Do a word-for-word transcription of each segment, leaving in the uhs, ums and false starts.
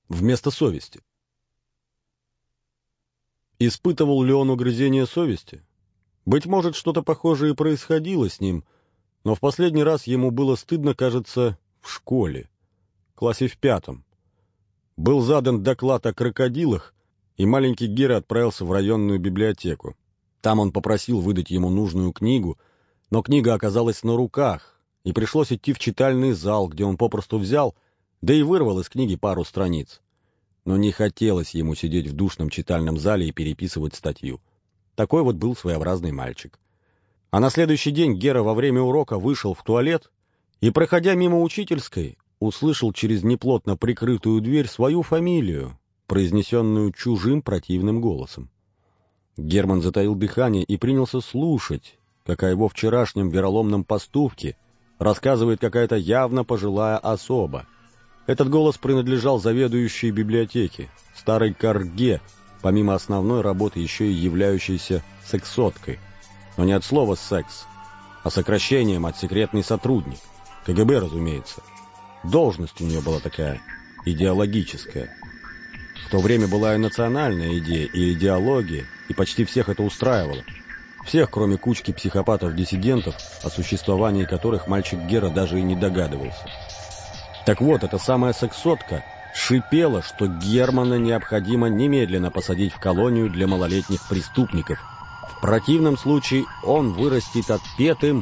вместо совести. Испытывал ли он угрызение совести? Быть может, что-то похожее и происходило с ним, но в последний раз ему было стыдно, кажется, в школе, классе в пятом. Был задан доклад о крокодилах, и маленький Гера отправился в районную библиотеку. Там он попросил выдать ему нужную книгу, но книга оказалась на руках, и пришлось идти в читальный зал, где он попросту взял, да и вырвал из книги пару страниц. Но не хотелось ему сидеть в душном читальном зале и переписывать статью. Такой вот был своеобразный мальчик. А на следующий день Гера во время урока вышел в туалет и, проходя мимо учительской, услышал через неплотно прикрытую дверь свою фамилию, произнесенную чужим противным голосом. Герман затаил дыхание и принялся слушать, как о его вчерашнем вероломном поступке рассказывает какая-то явно пожилая особа. Этот голос принадлежал заведующей библиотеки, старой корге, помимо основной работы еще и являющейся сексоткой. Но не от слова «секс», а сокращением от «секретный сотрудник». ка гэ бэ, разумеется. Должность у нее была такая, идеологическая. В то время была и национальная идея, и идеология, и почти всех это устраивало. Всех, кроме кучки психопатов-диссидентов, о существовании которых мальчик Гера даже и не догадывался. Так вот, эта самая сексотка шипела, что Германа необходимо немедленно посадить в колонию для малолетних преступников. В противном случае он вырастет отпетым.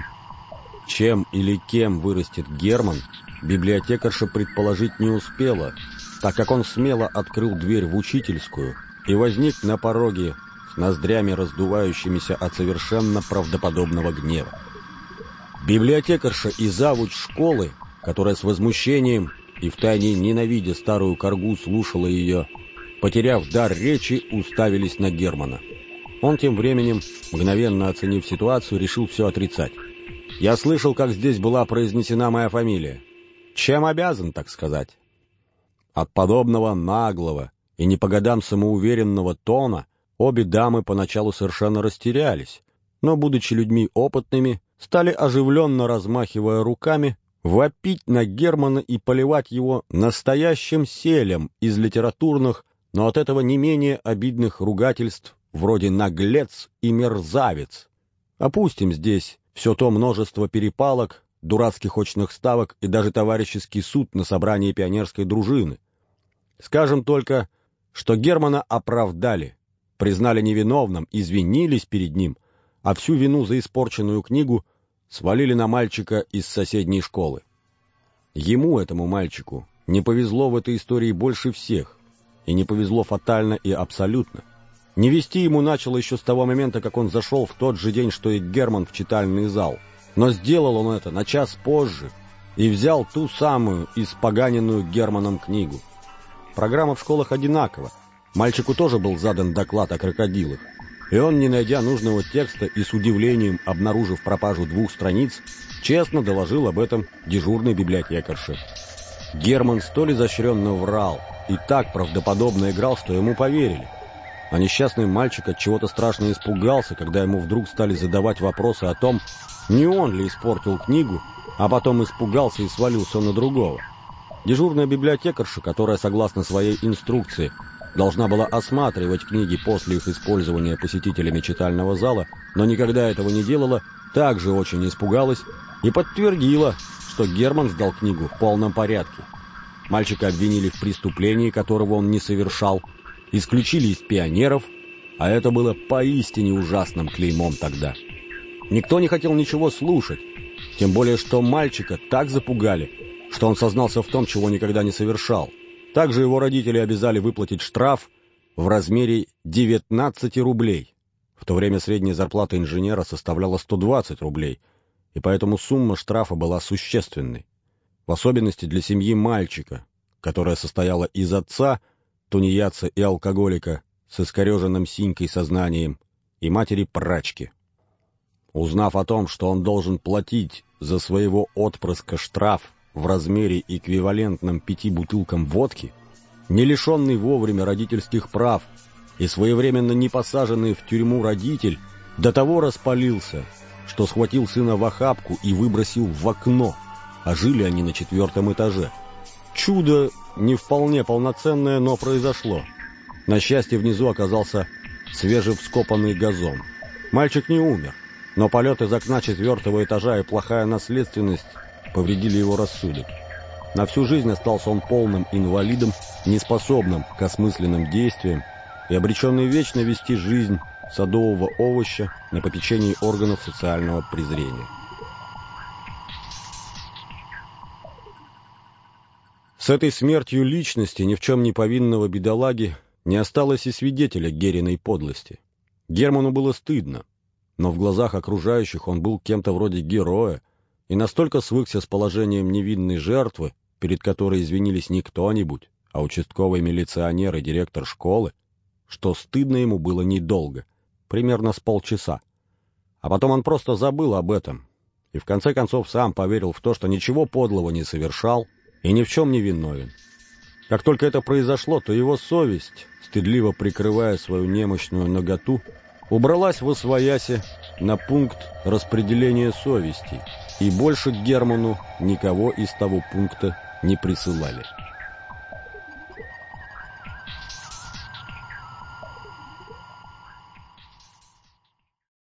Чем или кем вырастет Герман, библиотекарша предположить не успела, так как он смело открыл дверь в учительскую и возник на пороге с ноздрями, раздувающимися от совершенно правдоподобного гнева. Библиотекарша и завуч школы, которая с возмущением и втайне ненавидя старую коргу слушала ее, потеряв дар речи, уставились на Германа. Он тем временем, мгновенно оценив ситуацию, решил все отрицать. «Я слышал, как здесь была произнесена моя фамилия. Чем обязан, так сказать?» От подобного наглого и не по годам самоуверенного тона обе дамы поначалу совершенно растерялись, но, будучи людьми опытными, стали, оживленно размахивая руками, вопить на Германа и поливать его настоящим селем из литературных, но от этого не менее обидных ругательств вроде «наглец» и «мерзавец». Опустим здесь все то множество перепалок, дурацких очных ставок и даже товарищеский суд на собрании пионерской дружины. Скажем только, что Германа оправдали, признали невиновным, извинились перед ним, а всю вину за испорченную книгу свалили на мальчика из соседней школы. Ему, этому мальчику, не повезло в этой истории больше всех, и не повезло фатально и абсолютно. Не вести ему начало еще с того момента, как он зашел в тот же день, что и Герман, в читальный зал. Но сделал он это на час позже и взял ту самую испоганенную Германом книгу. Программа в школах одинакова. Мальчику тоже был задан доклад о крокодилах. И он, не найдя нужного текста и с удивлением обнаружив пропажу двух страниц, честно доложил об этом дежурной библиотекарше. Герман столь изощренно врал и так правдоподобно играл, что ему поверили. А несчастный мальчик от чего-то страшно испугался, когда ему вдруг стали задавать вопросы о том, не он ли испортил книгу, а потом испугался и свалился на другого. Дежурная библиотекарша, которая, согласно своей инструкции, должна была осматривать книги после их использования посетителями читального зала, но никогда этого не делала, также очень испугалась и подтвердила, что Герман сдал книгу в полном порядке. Мальчика обвинили в преступлении, которого он не совершал, исключили из пионеров, а это было поистине ужасным клеймом тогда. Никто не хотел ничего слушать, тем более что мальчика так запугали, что он сознался в том, чего никогда не совершал. Также его родители обязали выплатить штраф в размере девятнадцать рублей. В то время средняя зарплата инженера составляла сто двадцать рублей, и поэтому сумма штрафа была существенной. В особенности для семьи мальчика, которая состояла из отца, тунеядца и алкоголика с искореженным синькой сознанием, и матери-прачки. Узнав о том, что он должен платить за своего отпрыска штраф в размере эквивалентном пяти бутылкам водки, не лишенный вовремя родительских прав и своевременно не посаженный в тюрьму родитель до того распалился, что схватил сына в охапку и выбросил в окно, а жили они на четвертом этаже. Чудо не вполне полноценное, но произошло. На счастье, внизу оказался свежевскопанный газон. Мальчик не умер, но полет из окна четвертого этажа и плохая наследственность повредили его рассудок. На всю жизнь остался он полным инвалидом, неспособным к осмысленным действиям и обреченный вечно вести жизнь садового овоща на попечении органов социального презрения. С этой смертью личности, ни в чем не повинного бедолаги, не осталось и свидетеля Гериной подлости. Герману было стыдно, но в глазах окружающих он был кем-то вроде героя и настолько свыкся с положением невинной жертвы, перед которой извинились не кто-нибудь, а участковый милиционер и директор школы, что стыдно ему было недолго, примерно с полчаса. А потом он просто забыл об этом и в конце концов сам поверил в то, что ничего подлого не совершал и ни в чем не виновен. Как только это произошло, то его совесть, стыдливо прикрывая свою немощную наготу, убралась восвояси на пункт распределения совестей, и больше к Герману никого из того пункта не присылали.